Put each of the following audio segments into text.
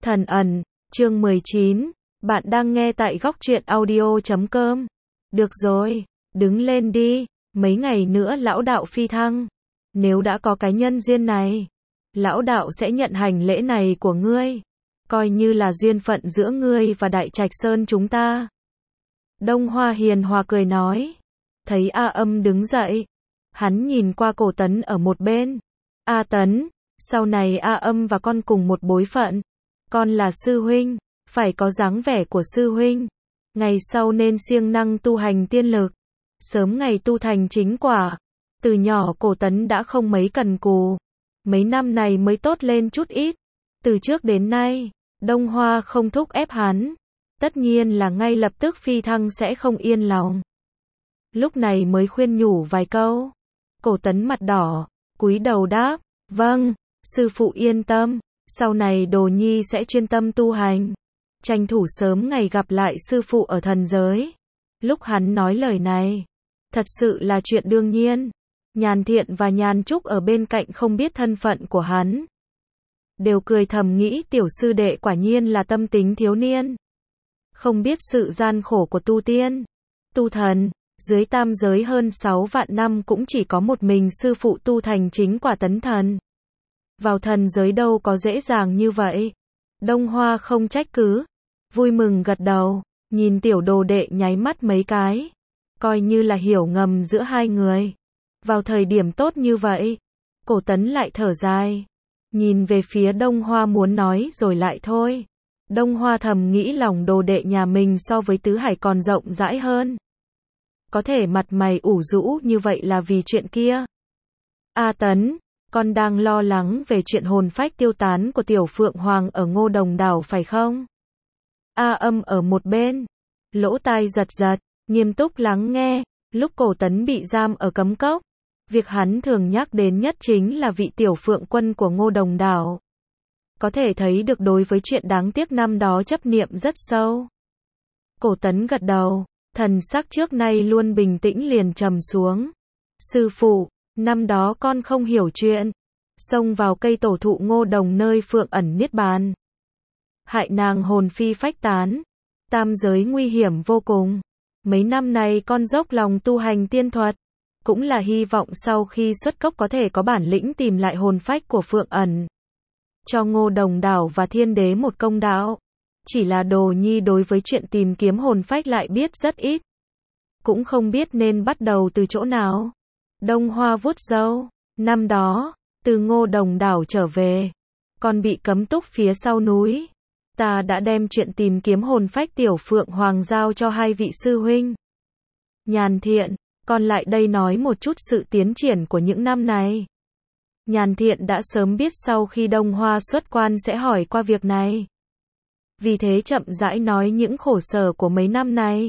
Thần ẩn, chương 19, bạn đang nghe tại góc truyện audio.com. Được rồi, đứng lên đi, mấy ngày nữa lão đạo phi thăng. Nếu đã có cái nhân duyên này, lão đạo sẽ nhận hành lễ này của ngươi, coi như là duyên phận giữa ngươi và Đại Trạch Sơn chúng ta. Đông Hoa hiền hòa cười nói. Thấy A Âm đứng dậy, hắn nhìn qua Cổ Tấn ở một bên. A Tấn, sau này A Âm và con cùng một bối phận. Con là sư huynh, phải có dáng vẻ của sư huynh. Ngày sau nên siêng năng tu hành tiên lực, sớm ngày tu thành chính quả. Từ nhỏ Cổ Tấn đã không mấy cần cù, mấy năm này mới tốt lên chút ít. Từ trước đến nay, Đông Hoa không thúc ép hắn, tất nhiên là ngay lập tức phi thăng sẽ không yên lòng. Lúc này mới khuyên nhủ vài câu. Cổ Tấn mặt đỏ, cúi đầu đáp, vâng, sư phụ yên tâm, sau này Đồ Nhi sẽ chuyên tâm tu hành, tranh thủ sớm ngày gặp lại sư phụ ở thần giới. Lúc hắn nói lời này, thật sự là chuyện đương nhiên. Nhàn Thiện và Nhàn Trúc ở bên cạnh không biết thân phận của hắn, đều cười thầm nghĩ tiểu sư đệ quả nhiên là tâm tính thiếu niên, không biết sự gian khổ của tu tiên, tu thần. Dưới tam giới hơn 6 vạn năm cũng chỉ có một mình sư phụ tu thành chính quả tấn thần. Vào thần giới đâu có dễ dàng như vậy. Đông Hoa không trách cứ, vui mừng gật đầu, nhìn tiểu đồ đệ nháy mắt mấy cái, coi như là hiểu ngầm giữa hai người. Vào thời điểm tốt như vậy, Cổ Tấn lại thở dài, nhìn về phía Đông Hoa muốn nói rồi lại thôi. Đông Hoa thầm nghĩ lòng đồ đệ nhà mình so với Tứ Hải còn rộng rãi hơn. Có thể mặt mày ủ rũ như vậy là vì chuyện kia. A Tấn, con đang lo lắng về chuyện hồn phách tiêu tán của Tiểu Phượng Hoàng ở Ngô Đồng Đảo phải không? A Âm ở một bên, lỗ tai giật giật, nghiêm túc lắng nghe. Lúc Cổ Tấn bị giam ở cấm cốc, việc hắn thường nhắc đến nhất chính là vị Tiểu Phượng Quân của Ngô Đồng Đảo. Có thể thấy được đối với chuyện đáng tiếc năm đó chấp niệm rất sâu. Cổ Tấn gật đầu, thần sắc trước nay luôn bình tĩnh liền trầm xuống. Sư phụ, năm đó con không hiểu chuyện, xông vào cây tổ thụ Ngô Đồng nơi Phượng ẩn niết bàn, hại nàng hồn phi phách tán, tam giới nguy hiểm vô cùng. Mấy năm này con dốc lòng tu hành tiên thuật, cũng là hy vọng sau khi xuất cốc có thể có bản lĩnh tìm lại hồn phách của Phượng ẩn, cho Ngô Đồng Đảo và Thiên Đế một công đạo. Chỉ là Đồ Nhi đối với chuyện tìm kiếm hồn phách lại biết rất ít, cũng không biết nên bắt đầu từ chỗ nào. Đông Hoa vuốt râu, năm đó, từ Ngô Đồng Đảo trở về, con bị cấm túc phía sau núi. Ta đã đem chuyện tìm kiếm hồn phách Tiểu Phượng Hoàng giao cho hai vị sư huynh. Nhàn Thiện, con lại đây nói một chút sự tiến triển của những năm này. Nhàn Thiện đã sớm biết sau khi Đông Hoa xuất quan sẽ hỏi qua việc này, vì thế chậm rãi nói những khổ sở của mấy năm này.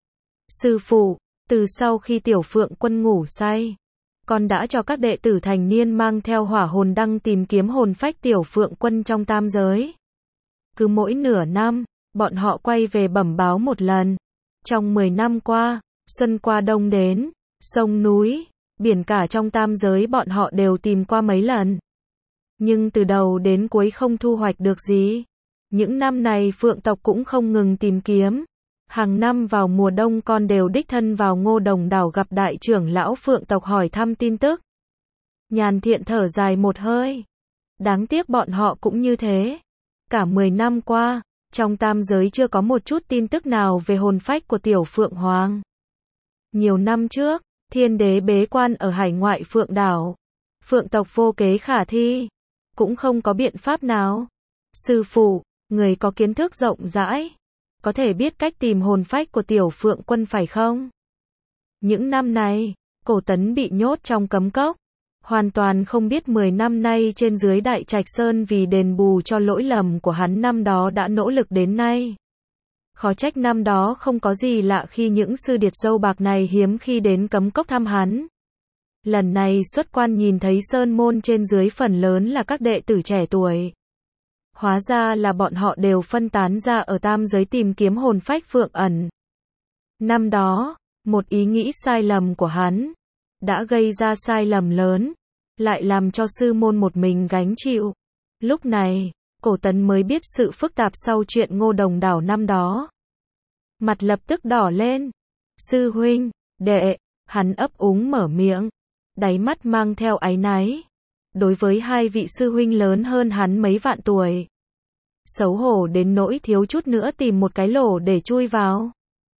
Sư phụ, từ sau khi Tiểu Phượng Quân ngủ say, con đã cho các đệ tử thành niên mang theo hỏa hồn đăng tìm kiếm hồn phách Tiểu Phượng Quân trong tam giới. Cứ mỗi nửa năm, bọn họ quay về bẩm báo một lần. Trong 10 năm qua, xuân qua đông đến, sông núi, biển cả trong tam giới bọn họ đều tìm qua mấy lần. Nhưng từ đầu đến cuối không thu hoạch được gì. Những năm này Phượng tộc cũng không ngừng tìm kiếm. Hàng năm vào mùa đông con đều đích thân vào Ngô Đồng Đảo gặp đại trưởng lão Phượng tộc hỏi thăm tin tức. Nhàn Thiện thở dài một hơi. Đáng tiếc bọn họ cũng như thế. Cả 10 năm qua, trong tam giới chưa có một chút tin tức nào về hồn phách của Tiểu Phượng Hoàng. Nhiều năm trước, Thiên Đế bế quan ở hải ngoại Phượng Đảo. Phượng tộc vô kế khả thi, cũng không có biện pháp nào. Sư phụ, người có kiến thức rộng rãi, có thể biết cách tìm hồn phách của Tiểu Phượng Quân phải không? Những năm này, Cổ Tấn bị nhốt trong cấm cốc, hoàn toàn không biết 10 năm nay trên dưới Đại Trạch Sơn vì đền bù cho lỗi lầm của hắn năm đó đã nỗ lực đến nay. Khó trách năm đó không có gì lạ khi những sư điệt dâu bạc này hiếm khi đến cấm cốc thăm hắn. Lần này xuất quan nhìn thấy sơn môn trên dưới phần lớn là các đệ tử trẻ tuổi. Hóa ra là bọn họ đều phân tán ra ở tam giới tìm kiếm hồn phách Phượng ẩn. Năm đó, một ý nghĩ sai lầm của hắn đã gây ra sai lầm lớn, lại làm cho sư môn một mình gánh chịu. Lúc này, Cổ Tấn mới biết sự phức tạp sau chuyện Ngô Đồng đảo năm đó. Mặt lập tức đỏ lên. Sư huynh, đệ, hắn ấp úng mở miệng, đáy mắt mang theo áy náy. Đối với hai vị sư huynh lớn hơn hắn mấy vạn tuổi. Xấu hổ đến nỗi thiếu chút nữa tìm một cái lỗ để chui vào.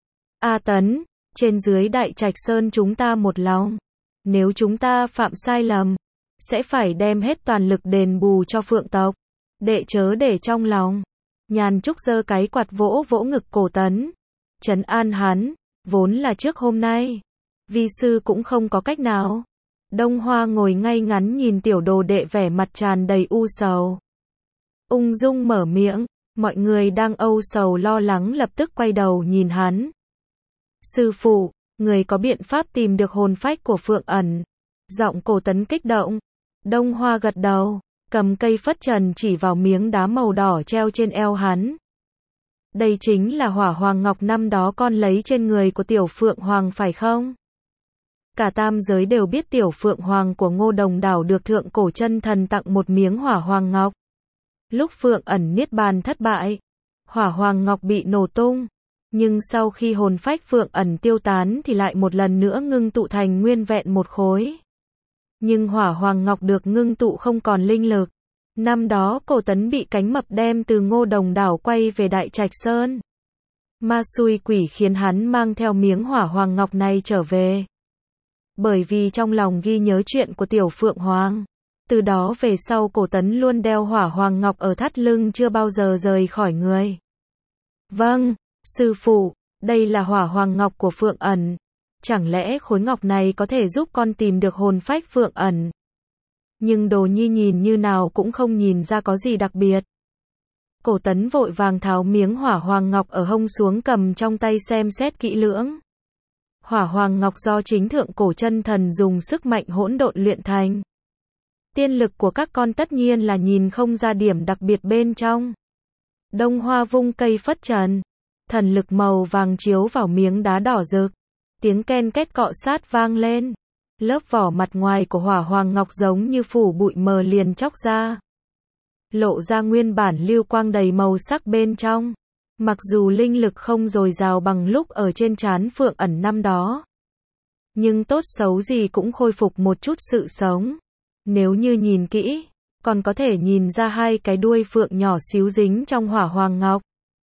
A Tấn, trên dưới Đại Trạch Sơn chúng ta một lòng. Nếu chúng ta phạm sai lầm, sẽ phải đem hết toàn lực đền bù cho Phượng tộc. Đệ chớ để trong lòng. Nhàn Trúc giơ cái quạt vỗ vỗ ngực Cổ Tấn. Trấn an hắn, vốn là trước hôm nay. Vi sư cũng không có cách nào. Đông Hoa ngồi ngay ngắn nhìn tiểu đồ đệ vẻ mặt tràn đầy u sầu. Ung dung mở miệng, mọi người đang âu sầu lo lắng lập tức quay đầu nhìn hắn. Sư phụ, người có biện pháp tìm được hồn phách của Phượng ẩn. Giọng Cổ Tấn kích động. Đông Hoa gật đầu, cầm cây phất trần chỉ vào miếng đá màu đỏ treo trên eo hắn. Đây chính là hỏa hoàng ngọc năm đó con lấy trên người của tiểu Phượng Hoàng phải không? Cả tam giới đều biết tiểu Phượng Hoàng của Ngô Đồng đảo được thượng cổ chân thần tặng một miếng hỏa hoàng ngọc. Lúc Phượng ẩn niết bàn thất bại, hỏa hoàng ngọc bị nổ tung. Nhưng sau khi hồn phách Phượng ẩn tiêu tán thì lại một lần nữa ngưng tụ thành nguyên vẹn một khối. Nhưng hỏa hoàng ngọc được ngưng tụ không còn linh lực. Năm đó Cổ Tấn bị cánh mập đem từ Ngô Đồng đảo quay về Đại Trạch Sơn. Ma xui quỷ khiến hắn mang theo miếng hỏa hoàng ngọc này trở về. Bởi vì trong lòng ghi nhớ chuyện của tiểu Phượng Hoàng. Từ đó về sau Cổ Tấn luôn đeo hỏa hoàng ngọc ở thắt lưng chưa bao giờ rời khỏi người. Vâng, sư phụ, đây là hỏa hoàng ngọc của Phượng ẩn. Chẳng lẽ khối ngọc này có thể giúp con tìm được hồn phách Phượng ẩn? Nhưng Đồ Nhi nhìn như nào cũng không nhìn ra có gì đặc biệt. Cổ Tấn vội vàng tháo miếng hỏa hoàng ngọc ở hông xuống cầm trong tay xem xét kỹ lưỡng. Hỏa hoàng ngọc do chính thượng cổ chân thần dùng sức mạnh hỗn độn luyện thành. Tiên lực của các con tất nhiên là nhìn không ra điểm đặc biệt bên trong. Đông Hoa vung cây phất trần, thần lực màu vàng chiếu vào miếng đá đỏ rực. Tiếng ken két cọ sát vang lên. Lớp vỏ mặt ngoài của hỏa hoàng ngọc giống như phủ bụi mờ liền chóc ra. Lộ ra nguyên bản lưu quang đầy màu sắc bên trong. Mặc dù linh lực không dồi dào bằng lúc ở trên trán Phượng ẩn năm đó. Nhưng tốt xấu gì cũng khôi phục một chút sự sống. Nếu như nhìn kỹ, còn có thể nhìn ra hai cái đuôi phượng nhỏ xíu dính trong hỏa hoàng ngọc.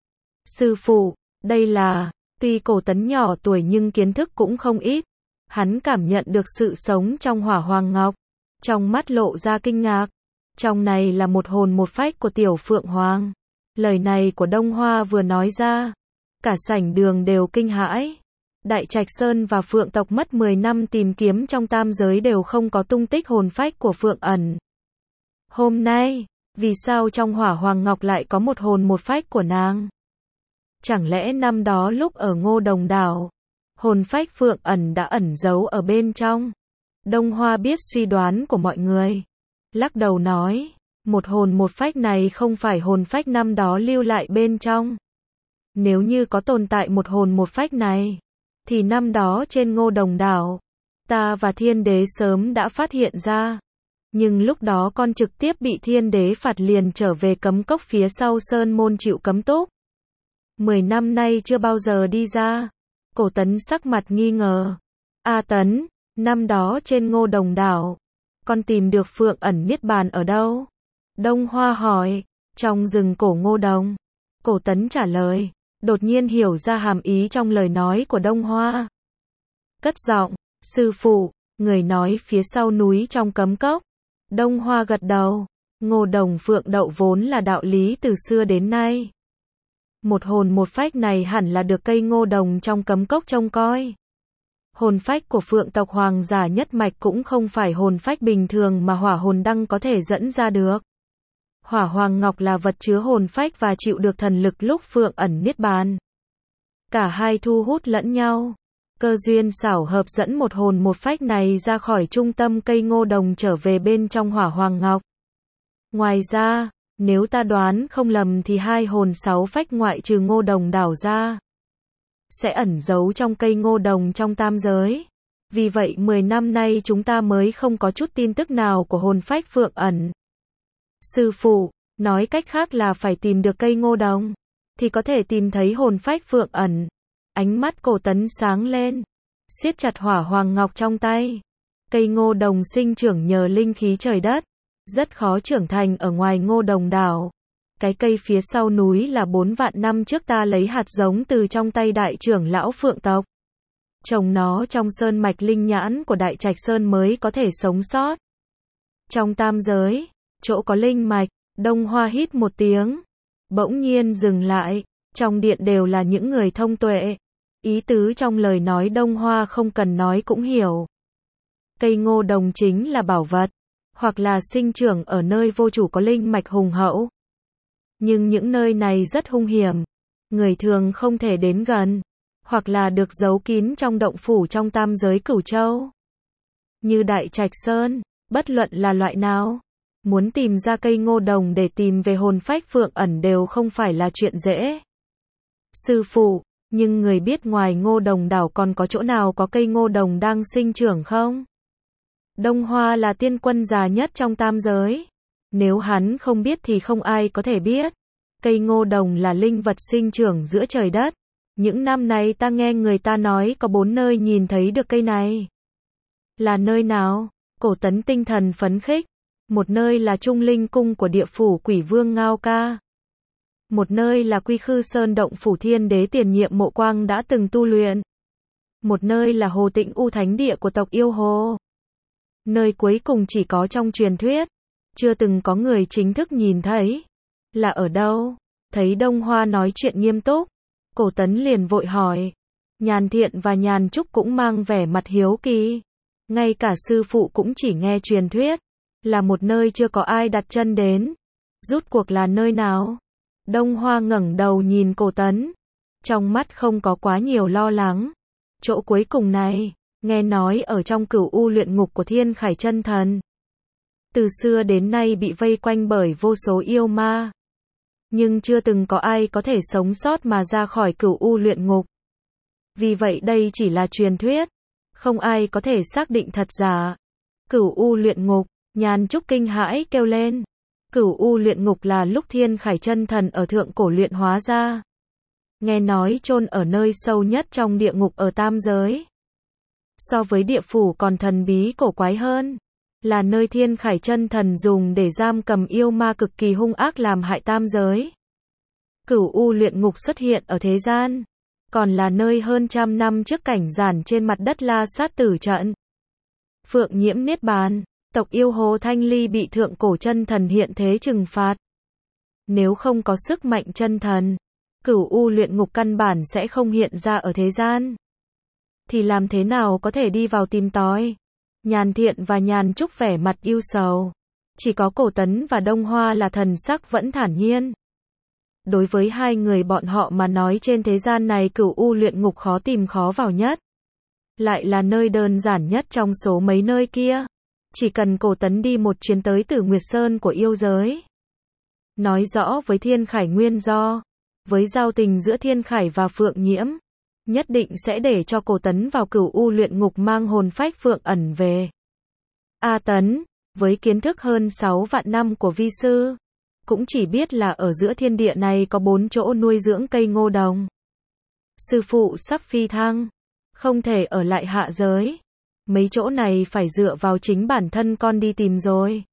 Sư phụ, đây là, tuy Cổ Tấn nhỏ tuổi nhưng kiến thức cũng không ít. Hắn cảm nhận được sự sống trong hỏa hoàng ngọc. Trong mắt lộ ra kinh ngạc. Trong này là một hồn một phách của tiểu Phượng Hoàng. Lời này của Đông Hoa vừa nói ra. Cả sảnh đường đều kinh hãi. Đại Trạch Sơn và Phượng tộc mất 10 năm tìm kiếm trong tam giới đều không có tung tích hồn phách của Phượng ẩn. Hôm nay, vì sao trong hỏa hoàng ngọc lại có một hồn một phách của nàng? Chẳng lẽ năm đó lúc ở Ngô Đồng đảo, hồn phách Phượng ẩn đã ẩn giấu ở bên trong? Đông Hoa biết suy đoán của mọi người. Lắc đầu nói, một hồn một phách này không phải hồn phách năm đó lưu lại bên trong. Nếu như có tồn tại một hồn một phách này, thì năm đó trên Ngô Đồng đảo, ta và Thiên Đế sớm đã phát hiện ra. Nhưng lúc đó con trực tiếp bị Thiên Đế phạt liền trở về cấm cốc phía sau sơn môn chịu cấm túc. 10 năm nay chưa bao giờ đi ra. Cổ Tấn sắc mặt nghi ngờ. A Tấn, năm đó trên Ngô Đồng đảo, con tìm được Phượng ẩn niết bàn ở đâu? Đông Hoa hỏi. Trong rừng cổ Ngô Đồng. Cổ Tấn trả lời. Đột nhiên hiểu ra hàm ý trong lời nói của Đông Hoa. Cất giọng, sư phụ, người nói phía sau núi trong cấm cốc. Đông Hoa gật đầu. Ngô Đồng Phượng đậu vốn là đạo lý từ xưa đến nay. Một hồn một phách này hẳn là được cây Ngô Đồng trong cấm cốc trông coi. Hồn phách của Phượng tộc hoàng giả nhất mạch cũng không phải hồn phách bình thường mà hỏa hồn đăng có thể dẫn ra được. Hỏa hoàng ngọc là vật chứa hồn phách và chịu được thần lực lúc Phượng ẩn niết bàn. Cả hai thu hút lẫn nhau. Cơ duyên xảo hợp dẫn một hồn một phách này ra khỏi trung tâm cây Ngô Đồng trở về bên trong hỏa hoàng ngọc. Ngoài ra, nếu ta đoán không lầm thì hai hồn sáu phách ngoại trừ Ngô Đồng đảo ra, sẽ ẩn giấu trong cây Ngô Đồng trong tam giới. Vì vậy 10 năm nay chúng ta mới không có chút tin tức nào của hồn phách Phượng ẩn. Sư phụ, Nói cách khác là phải tìm được cây ngô đồng, thì có thể tìm thấy hồn phách Phượng ẩn. Ánh mắt Cổ Tấn sáng lên, siết chặt hỏa hoàng ngọc trong tay. Cây ngô đồng sinh trưởng nhờ linh khí trời đất, rất khó trưởng thành ở ngoài Ngô Đồng đảo. Cái cây phía sau núi là 4 vạn năm trước ta lấy hạt giống từ trong tay đại trưởng lão Phượng tộc. Trồng nó trong sơn mạch linh nhãn của Đại Trạch Sơn mới có thể sống sót. Trong tam giới, chỗ có linh mạch, Đông Hoa hít một tiếng, bỗng nhiên dừng lại. Trong điện đều là những người thông tuệ. Ý tứ trong lời nói Đông Hoa không cần nói cũng hiểu. Cây ngô đồng chính là bảo vật, hoặc là sinh trưởng ở nơi vô chủ có linh mạch hùng hậu. Nhưng những nơi này rất hung hiểm, người thường không thể đến gần, hoặc là được giấu kín trong động phủ trong tam giới Cửu Châu. Như Đại Trạch Sơn, bất luận là loại nào, muốn tìm ra cây ngô đồng để tìm về hồn phách Phượng ẩn đều không phải là chuyện dễ. Sư phụ, nhưng người biết ngoài Ngô Đồng đảo còn có chỗ nào có cây ngô đồng đang sinh trưởng không? Đông Hoa là tiên quân già nhất trong tam giới. Nếu hắn không biết thì không ai có thể biết. Cây ngô đồng là linh vật sinh trưởng giữa trời đất. Những năm này ta nghe người ta nói có 4 nơi nhìn thấy được cây này. Là nơi nào? Cổ Tấn tinh thần phấn khích. Một nơi là Trung Linh Cung của địa phủ Quỷ Vương Ngao Ca. Một nơi là Quy Khư Sơn động phủ Thiên Đế tiền nhiệm Mộ Quang đã từng tu luyện. Một nơi là Hồ Tịnh U Thánh Địa của tộc Yêu Hồ. Nơi cuối cùng chỉ có trong truyền thuyết, chưa từng có người chính thức nhìn thấy. Là ở đâu? Thấy Đông Hoa nói chuyện nghiêm túc, Cổ Tấn liền vội hỏi. Nhàn Thiện và Nhàn Trúc cũng mang vẻ mặt hiếu kỳ. Ngay cả sư phụ cũng chỉ nghe truyền thuyết, là một nơi chưa có ai đặt chân đến. Rút cuộc là nơi nào? Đông Hoa ngẩng đầu nhìn Cổ Tấn, trong mắt không có quá nhiều lo lắng. Chỗ cuối cùng này, nghe nói ở trong Cửu U luyện ngục của Thiên Khải Chân Thần. Từ xưa đến nay bị vây quanh bởi vô số yêu ma, nhưng chưa từng có ai có thể sống sót mà ra khỏi Cửu U luyện ngục. Vì vậy đây chỉ là truyền thuyết, không ai có thể xác định thật giả. Cửu U luyện ngục, Nhàn Trúc kinh hãi kêu lên. Cửu U luyện ngục là lúc Thiên Khải Chân Thần ở thượng cổ luyện hóa ra. Nghe nói chôn ở nơi sâu nhất trong địa ngục ở tam giới. So với địa phủ còn thần bí cổ quái hơn, là nơi Thiên Khải Chân Thần dùng để giam cầm yêu ma cực kỳ hung ác làm hại tam giới. Cửu U luyện ngục xuất hiện ở thế gian, còn là nơi hơn trăm năm trước cảnh giản trên mặt đất La Sát tử trận. Phượng Nhiễm niết bàn, tộc Yêu Hồ Thanh Ly bị thượng cổ chân thần hiện thế trừng phạt. Nếu không có sức mạnh chân thần, Cửu U luyện ngục căn bản sẽ không hiện ra ở thế gian. Thì làm thế nào có thể đi vào tìm tòi? Nhàn Thiện và Nhàn Trúc vẻ mặt ưu sầu. Chỉ có Cổ Tấn và Đông Hoa là thần sắc vẫn thản nhiên. Đối với hai người bọn họ mà nói trên thế gian này Cửu U luyện ngục khó tìm khó vào nhất. Lại là nơi đơn giản nhất trong số mấy nơi kia. Chỉ cần Cổ Tấn đi một chuyến tới Tử Nguyệt Sơn của yêu giới. Nói rõ với Thiên Khải nguyên do. Với giao tình giữa Thiên Khải và Phượng Nhiễm. Nhất định sẽ để cho Cổ Tấn vào Cửu U luyện ngục mang hồn phách Phượng ẩn về. A Tấn, với kiến thức hơn 6 vạn năm của vi sư, cũng chỉ biết là ở giữa thiên địa này có 4 chỗ nuôi dưỡng cây ngô đồng. Sư phụ sắp phi thăng, không thể ở lại hạ giới. Mấy chỗ này phải dựa vào chính bản thân con đi tìm rồi.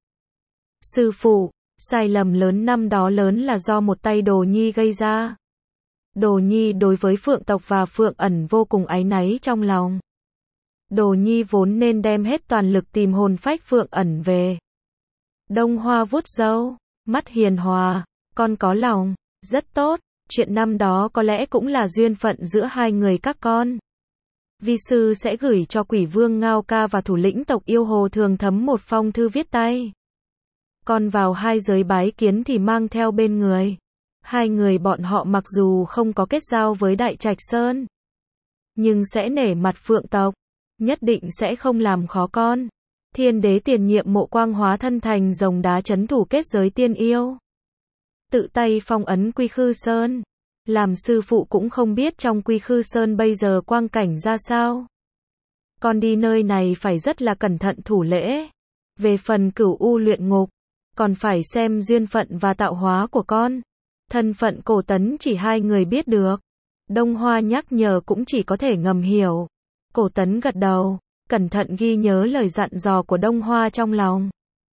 Sư phụ, sai lầm lớn năm đó lớn là do một tay Đồ Nhi gây ra. Đồ Nhi đối với Phượng tộc và Phượng ẩn vô cùng áy náy trong lòng. Đồ Nhi vốn nên đem hết toàn lực tìm hồn phách Phượng ẩn về. Đông Hoa vuốt râu, mắt hiền hòa, con có lòng, rất tốt, chuyện năm đó có lẽ cũng là duyên phận giữa hai người các con. Vi sư sẽ gửi cho Quỷ Vương Ngao Ca và thủ lĩnh tộc Yêu Hồ Thường Thấm một phong thư viết tay. Con vào hai giới bái kiến thì mang theo bên người. Hai người bọn họ mặc dù không có kết giao với Đại Trạch Sơn, nhưng sẽ nể mặt Phượng tộc, nhất định sẽ không làm khó con. Thiên Đế tiền nhiệm Mộ Quang hóa thân thành rồng đá trấn thủ kết giới tiên yêu. Tự tay phong ấn Quy Khư Sơn. Làm sư phụ cũng không biết trong Quy Khư Sơn bây giờ quang cảnh ra sao. Con đi nơi này phải rất là cẩn thận thủ lễ. Về phần Cửu U luyện ngục, còn phải xem duyên phận và tạo hóa của con. Thân phận Cổ Tấn chỉ hai người biết được. Đông Hoa nhắc nhở cũng chỉ có thể ngầm hiểu. Cổ Tấn gật đầu, cẩn thận ghi nhớ lời dặn dò của Đông Hoa trong lòng.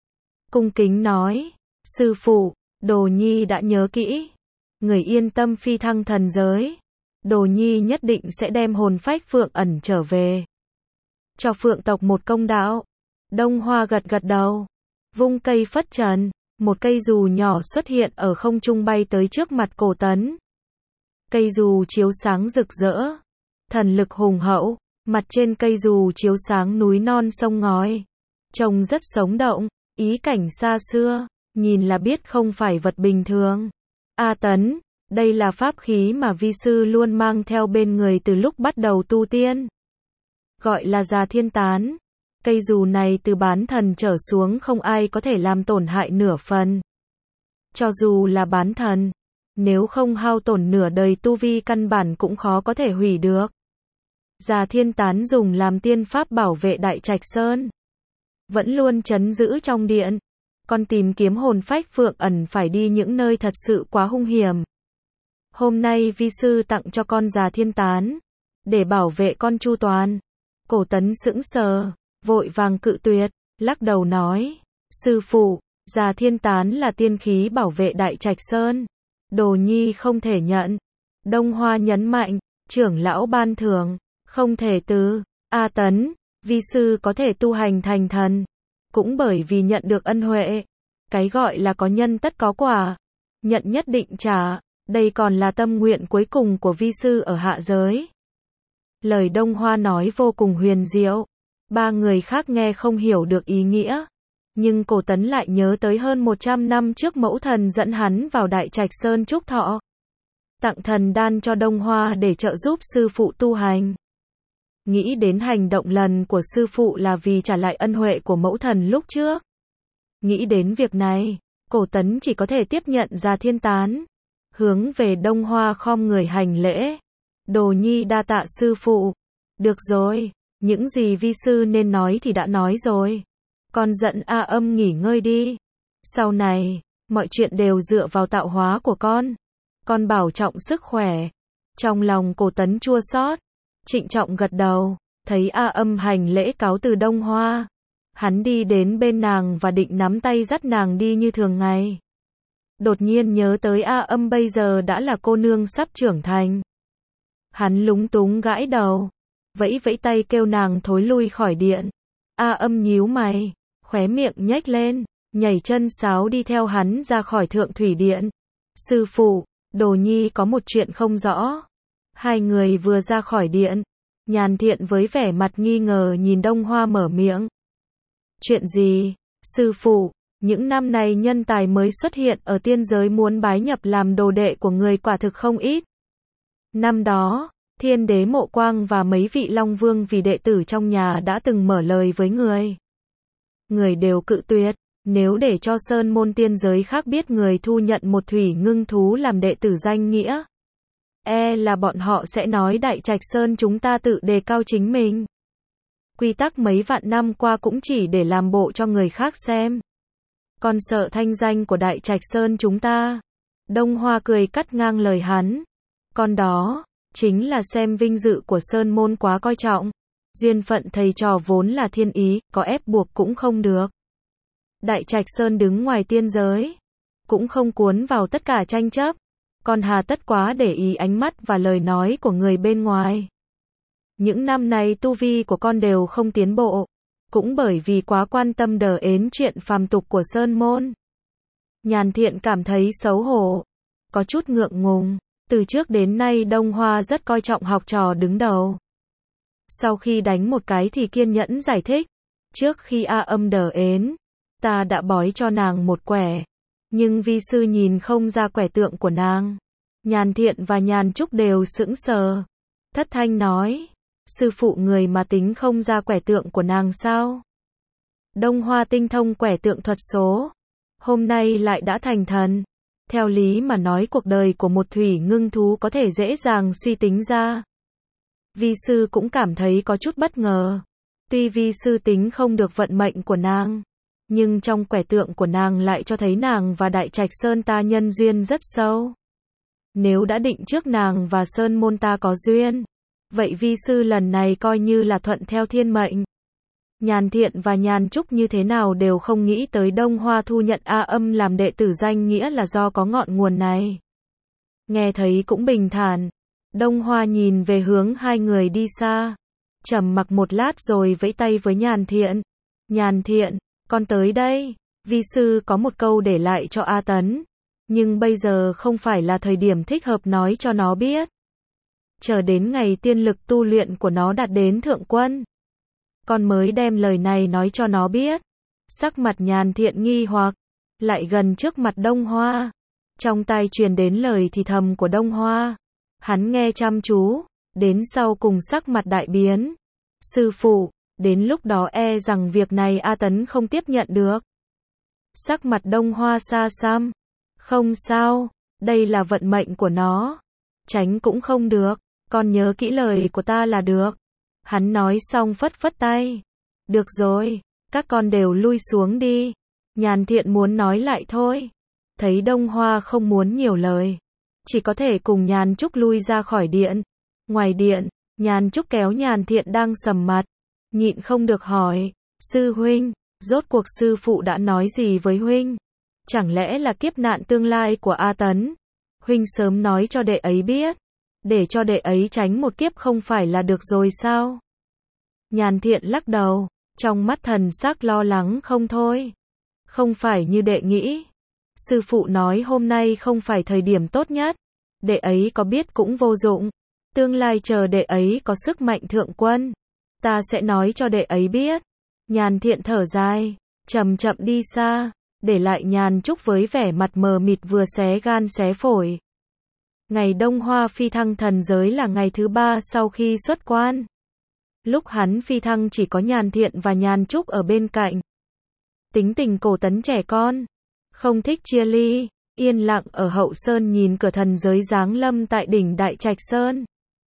Cung kính nói, sư phụ, Đồ Nhi đã nhớ kỹ. Người yên tâm phi thăng thần giới. Đồ Nhi nhất định sẽ đem hồn phách Phượng Ẩn trở về. Cho Phượng tộc một công đạo. Đông Hoa gật gật đầu. Vung cây phất trần, một cây dù nhỏ xuất hiện ở không trung bay tới trước mặt Cổ Tấn. Cây dù chiếu sáng rực rỡ, thần lực hùng hậu, mặt trên cây dù chiếu sáng núi non sông ngói. Trông rất sống động, ý cảnh xa xưa, nhìn là biết không phải vật bình thường. A Tấn, đây là pháp khí mà vi sư luôn mang theo bên người từ lúc bắt đầu tu tiên. Gọi là Già Thiên Tán. Cây dù này từ bán thần trở xuống không ai có thể làm tổn hại nửa phần. Cho dù là bán thần, nếu không hao tổn nửa đời tu vi căn bản cũng khó có thể hủy được. Già Thiên Tán dùng làm tiên pháp bảo vệ Đại Trạch Sơn. Vẫn luôn trấn giữ trong điện. Con tìm kiếm hồn phách Phượng Ẩn phải đi những nơi thật sự quá hung hiểm. Hôm nay vi sư tặng cho con Già Thiên Tán, để bảo vệ con chu toàn. Cổ Tấn sững sờ, vội vàng cự tuyệt, lắc đầu nói, sư phụ, Già Thiên Tán là tiên khí bảo vệ Đại Trạch Sơn. Đồ Nhi không thể nhận. Đông Hoa nhấn mạnh, trưởng lão ban thưởng, không thể từ. A Tấn, vi sư có thể tu hành thành thần, cũng bởi vì nhận được ân huệ. Cái gọi là có nhân tất có quả, nhận nhất định trả, đây còn là tâm nguyện cuối cùng của vi sư ở hạ giới. Lời Đông Hoa nói vô cùng huyền diệu, ba người khác nghe không hiểu được ý nghĩa. Nhưng Cổ Tấn lại nhớ tới hơn 100 năm trước mẫu thần dẫn hắn vào Đại Trạch Sơn chúc thọ. Tặng thần đan cho Đông Hoa để trợ giúp sư phụ tu hành. Nghĩ đến hành động lần của sư phụ là vì trả lại ân huệ của mẫu thần lúc trước. Nghĩ đến việc này, Cổ Tấn chỉ có thể tiếp nhận Già Thiên Tán. Hướng về Đông Hoa khom người hành lễ. Đồ Nhi đa tạ sư phụ. Được rồi, những gì vi sư nên nói thì đã nói rồi. Con dẫn A Âm nghỉ ngơi đi. Sau này, mọi chuyện đều dựa vào tạo hóa của con. Con bảo trọng sức khỏe. Trong lòng Cổ Tấn chua xót, trịnh trọng gật đầu, thấy A Âm hành lễ cáo từ Đông Hoa. Hắn đi đến bên nàng và định nắm tay dắt nàng đi như thường ngày. Đột nhiên nhớ tới A Âm bây giờ đã là cô nương sắp trưởng thành. Hắn lúng túng gãi đầu, vẫy vẫy tay kêu nàng thối lui khỏi điện. A Âm nhíu mày, khóe miệng nhếch lên, nhảy chân sáo đi theo hắn ra khỏi Thượng Thủy Điện. Sư phụ, Đồ Nhi có một chuyện không rõ. Hai người vừa ra khỏi điện, Nhàn Thiện với vẻ mặt nghi ngờ nhìn Đông Hoa mở miệng. Chuyện gì? Sư phụ, những năm này nhân tài mới xuất hiện ở tiên giới muốn bái nhập làm đồ đệ của người quả thực không ít. Năm đó, Thiên Đế Mộ Quang và mấy vị Long Vương vì đệ tử trong nhà đã từng mở lời với người. Người đều cự tuyệt, nếu để cho Sơn môn tiên giới khác biết người thu nhận một thủy ngưng thú làm đệ tử danh nghĩa. Là bọn họ sẽ nói Đại Trạch Sơn chúng ta tự đề cao chính mình. Quy tắc mấy vạn năm qua cũng chỉ để làm bộ cho người khác xem. Còn sợ thanh danh của Đại Trạch Sơn chúng ta. Đông Hoa cười cắt ngang lời hắn. Con đó, chính là xem vinh dự của Sơn môn quá coi trọng. Duyên phận thầy trò vốn là thiên ý, có ép buộc cũng không được. Đại Trạch Sơn đứng ngoài tiên giới, cũng không cuốn vào tất cả tranh chấp. Con hà tất quá để ý ánh mắt và lời nói của người bên ngoài. Những năm này tu vi của con đều không tiến bộ, cũng bởi vì quá quan tâm đờ ến chuyện phàm tục của Sơn môn. Nhàn Thiện cảm thấy xấu hổ, có chút ngượng ngùng. Từ trước đến nay Đông Hoa rất coi trọng học trò đứng đầu. Sau khi đánh một cái thì kiên nhẫn giải thích. Trước khi A Âm đờ ến, ta đã bói cho nàng một quẻ. Nhưng vi sư nhìn không ra quẻ tượng của nàng. Nhàn Thiện và Nhàn Trúc đều sững sờ. Thất thanh nói. Sư phụ người mà tính không ra quẻ tượng của nàng sao? Đông Hoa tinh thông quẻ tượng thuật số. Hôm nay lại đã thành thần. Theo lý mà nói cuộc đời của một thủy ngưng thú có thể dễ dàng suy tính ra. Vi sư cũng cảm thấy có chút bất ngờ. Tuy vi sư tính không được vận mệnh của nàng, Nhưng trong quẻ tượng của nàng lại cho thấy nàng và Đại Trạch Sơn ta nhân duyên rất sâu. Nếu đã định trước nàng và Sơn môn ta có duyên, vậy vi sư lần này coi như là thuận theo thiên mệnh. Nhàn Thiện và Nhàn Trúc như thế nào đều không nghĩ tới Đông Hoa thu nhận A Âm làm đệ tử danh nghĩa là do có ngọn nguồn này. Nghe thấy cũng bình thản. Đông Hoa nhìn về hướng hai người đi xa, trầm mặc một lát rồi vẫy tay với Nhàn Thiện. Nhàn Thiện, con tới đây, vi sư có một câu để lại cho A Tấn, nhưng bây giờ không phải là thời điểm thích hợp nói cho nó biết. Chờ đến ngày tiên lực tu luyện của nó đạt đến thượng quân, con mới đem lời này nói cho nó biết. Sắc mặt Nhàn Thiện nghi hoặc, lại gần trước mặt Đông Hoa. Trong tai truyền đến lời thì thầm của Đông Hoa. Hắn nghe chăm chú, đến sau cùng sắc mặt đại biến. Sư phụ, đến lúc đó e rằng việc này A Tấn không tiếp nhận được. Sắc mặt Đông Hoa xa xăm. Không sao, đây là vận mệnh của nó. Tránh cũng không được, con nhớ kỹ lời của ta là được. Hắn nói xong phất phất tay. Được rồi, các con đều lui xuống đi. Nhàn Thiện muốn nói lại thôi. Thấy Đông Hoa không muốn nhiều lời, chỉ có thể cùng Nhàn Trúc lui ra khỏi điện. Ngoài điện, Nhàn Trúc kéo Nhàn Thiện đang sầm mặt, nhịn không được hỏi, sư huynh, rốt cuộc sư phụ đã nói gì với huynh? Chẳng lẽ là kiếp nạn tương lai của A Tấn? Huynh sớm nói cho đệ ấy biết, để cho đệ ấy tránh một kiếp không phải là được rồi sao? Nhàn Thiện lắc đầu, trong mắt thần sắc lo lắng không thôi. Không phải như đệ nghĩ. Sư phụ nói hôm nay không phải thời điểm tốt nhất. Đệ ấy có biết cũng vô dụng. Tương lai chờ đệ ấy có sức mạnh thượng quân, ta sẽ nói cho đệ ấy biết. Nhàn Thiện thở dài, chậm chậm đi xa, để lại Nhàn Trúc với vẻ mặt mờ mịt vừa xé gan xé phổi. Ngày Đông Hoa phi thăng thần giới là ngày thứ 3 sau khi xuất quan. Lúc hắn phi thăng chỉ có Nhàn Thiện và Nhàn Trúc ở bên cạnh. Tính tình Cổ Tấn trẻ con, không thích chia ly, yên lặng ở hậu sơn nhìn cửa thần giới giáng lâm tại đỉnh Đại Trạch Sơn.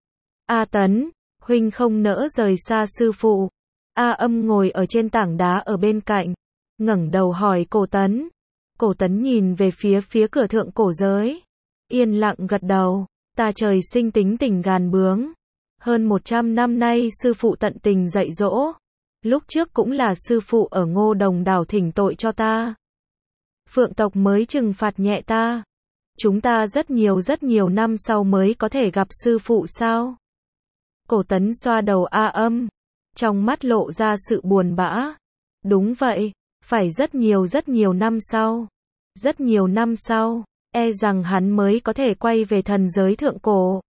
A Tấn, huynh không nỡ rời xa sư phụ. A Âm ngồi ở trên tảng đá ở bên cạnh, ngẩng đầu hỏi Cổ Tấn. Cổ Tấn nhìn về phía cửa thượng cổ giới, yên lặng gật đầu. Ta trời sinh tính tình gàn bướng. Hơn 100 năm nay sư phụ tận tình dạy dỗ. Lúc trước cũng là sư phụ ở Ngô Đồng đảo thỉnh tội cho ta. Phượng tộc mới trừng phạt nhẹ ta. Chúng ta rất nhiều năm sau mới có thể gặp sư phụ sao? Cổ Tấn xoa đầu A Âm, trong mắt lộ ra sự buồn bã. Đúng vậy, phải rất nhiều năm sau. Rất nhiều năm sau, e rằng hắn mới có thể quay về thần giới thượng cổ.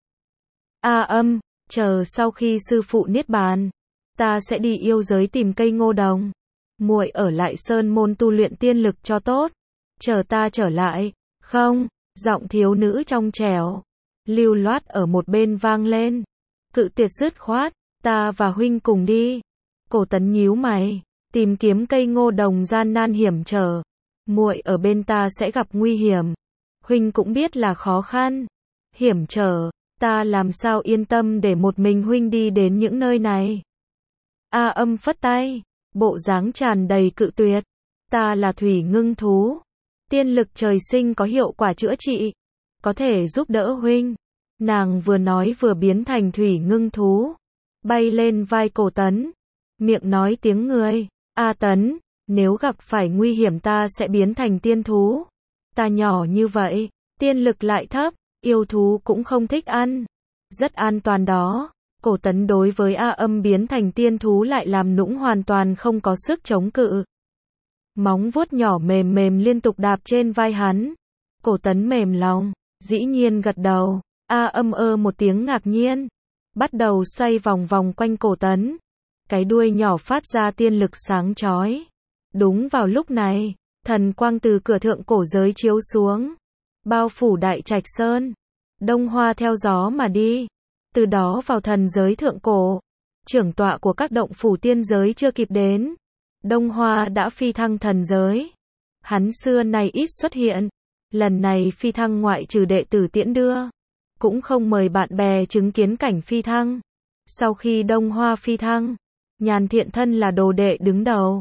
A Âm, chờ sau khi sư phụ niết bàn, ta sẽ đi yêu giới tìm cây ngô đồng. Muội ở lại sơn môn tu luyện tiên lực cho tốt. Chờ ta trở lại. Không, giọng thiếu nữ trong trẻo, lưu loát ở một bên vang lên. Cự tuyệt dứt khoát, ta và huynh cùng đi. Cổ Tấn nhíu mày, tìm kiếm cây ngô đồng gian nan hiểm trở. Muội ở bên ta sẽ gặp nguy hiểm. Huynh cũng biết là khó khăn, hiểm trở, ta làm sao yên tâm để một mình huynh đi đến những nơi này. A Âm phất tay, bộ dáng tràn đầy cự tuyệt. Ta là thủy ngưng thú. Tiên lực trời sinh có hiệu quả chữa trị, có thể giúp đỡ huynh. Nàng vừa nói vừa biến thành thủy ngưng thú, bay lên vai Cổ Tấn, miệng nói tiếng người. A Tấn, nếu gặp phải nguy hiểm ta sẽ biến thành tiên thú. Ta nhỏ như vậy, tiên lực lại thấp, yêu thú cũng không thích ăn. Rất an toàn đó. Cổ Tấn đối với A Âm biến thành tiên thú lại làm nũng hoàn toàn không có sức chống cự. Móng vuốt nhỏ mềm mềm liên tục đạp trên vai hắn. Cổ Tấn mềm lòng, dĩ nhiên gật đầu. A Âm một tiếng ngạc nhiên, bắt đầu xoay vòng vòng quanh Cổ Tấn. Cái đuôi nhỏ phát ra tiên lực sáng chói. Đúng vào lúc này, thần quang từ cửa thượng cổ giới chiếu xuống, bao phủ Đại Trạch Sơn. Đông Hoa theo gió mà đi, từ đó vào thần giới thượng cổ. Trưởng tọa của các động phủ tiên giới chưa kịp đến, Đông Hoa đã phi thăng thần giới. Hắn xưa nay ít xuất hiện, lần này phi thăng ngoại trừ đệ tử tiễn đưa, cũng không mời bạn bè chứng kiến cảnh phi thăng. Sau khi Đông Hoa phi thăng, Nhàn Thiện thân là đồ đệ đứng đầu,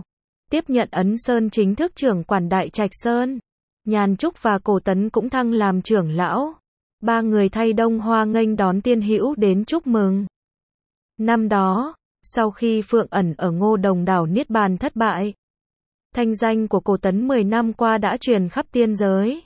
Tiếp nhận ấn sơn chính thức trưởng quản Đại Trạch Sơn. Nhàn Trúc và Cổ Tấn cũng thăng làm trưởng lão. Ba người thay Đông Hoa nghênh đón Tiên Hữu đến chúc mừng. Năm đó, sau khi Phượng Ẩn ở Ngô Đồng đảo niết bàn thất bại, thanh danh của Cổ Tấn 10 năm qua đã truyền khắp tiên giới.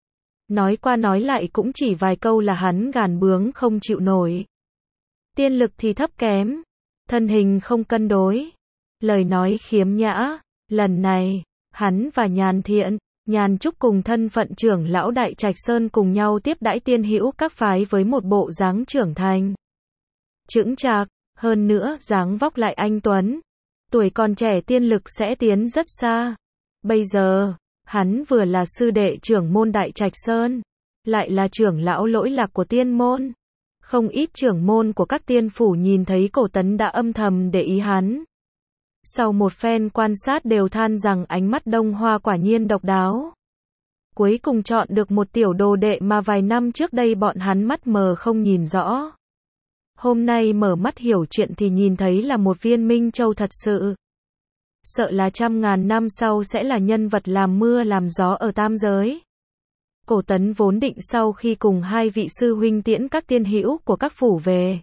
Nói qua nói lại cũng chỉ vài câu là hắn gàn bướng không chịu nổi. Tiên lực thì thấp kém, thân hình không cân đối, lời nói khiếm nhã. Lần này, hắn và Nhàn Thiện, Nhàn Trúc cùng thân phận trưởng lão Đại Trạch Sơn cùng nhau tiếp đãi tiên hữu các phái với một bộ dáng trưởng thành, chững chạc, hơn nữa dáng vóc lại anh tuấn. Tuổi còn trẻ tiên lực sẽ tiến rất xa. Bây giờ, hắn vừa là sư đệ trưởng môn Đại Trạch Sơn, lại là trưởng lão lỗi lạc của tiên môn. Không ít trưởng môn của các tiên phủ nhìn thấy Cổ Tấn đã âm thầm để ý hắn. Sau một phen quan sát đều than rằng ánh mắt Đông Hoa quả nhiên độc đáo. Cuối cùng chọn được một tiểu đồ đệ mà vài năm trước đây bọn hắn mắt mờ không nhìn rõ. Hôm nay mở mắt hiểu chuyện thì nhìn thấy là một viên minh châu thật sự. Sợ là 100.000 năm sau sẽ là nhân vật làm mưa làm gió ở tam giới. Cổ Tấn vốn định sau khi cùng hai vị sư huynh tiễn các tiên hữu của các phủ về,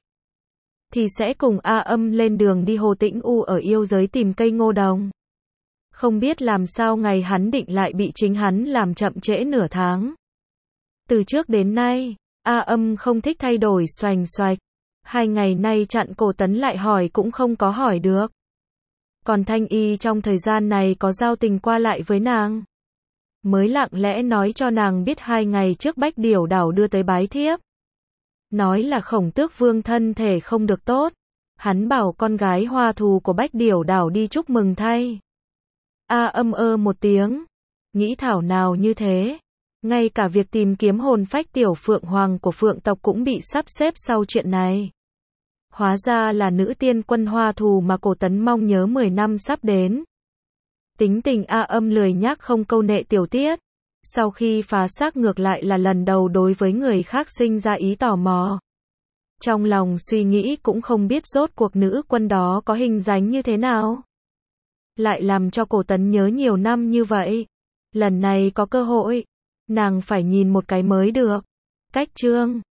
thì sẽ cùng A Âm lên đường đi Hồ Tĩnh U ở yêu giới tìm cây ngô đồng. Không biết làm sao ngày hắn định lại bị chính hắn làm chậm trễ nửa tháng. Từ trước đến nay, A Âm không thích thay đổi xoành xoạch. 2 ngày nay chặn Cổ Tấn lại hỏi cũng không có hỏi được. Còn Thanh Y trong thời gian này có giao tình qua lại với nàng. Mới lặng lẽ nói cho nàng biết 2 ngày trước Bách Điểu Đảo đưa tới bái thiếp. Nói là Khổng Tước Vương thân thể không được tốt. Hắn bảo con gái Hoa Thù của Bách Điểu Đảo đi chúc mừng thay. A Âm một tiếng. Nghĩ thảo nào như thế. Ngay cả việc tìm kiếm hồn phách tiểu Phượng Hoàng của Phượng tộc cũng bị sắp xếp sau chuyện này. Hóa ra là nữ tiên quân Hoa Thù mà Cổ Tấn mong nhớ 10 năm sắp đến. Tính tình A Âm lười nhác không câu nệ tiểu tiết. Sau khi phá xác ngược lại là lần đầu đối với người khác sinh ra ý tò mò. Trong lòng suy nghĩ cũng không biết rốt cuộc nữ quân đó có hình dáng như thế nào. Lại làm cho Cổ Tấn nhớ nhiều năm như vậy. Lần này có cơ hội, nàng phải nhìn một cái mới được. Cách chương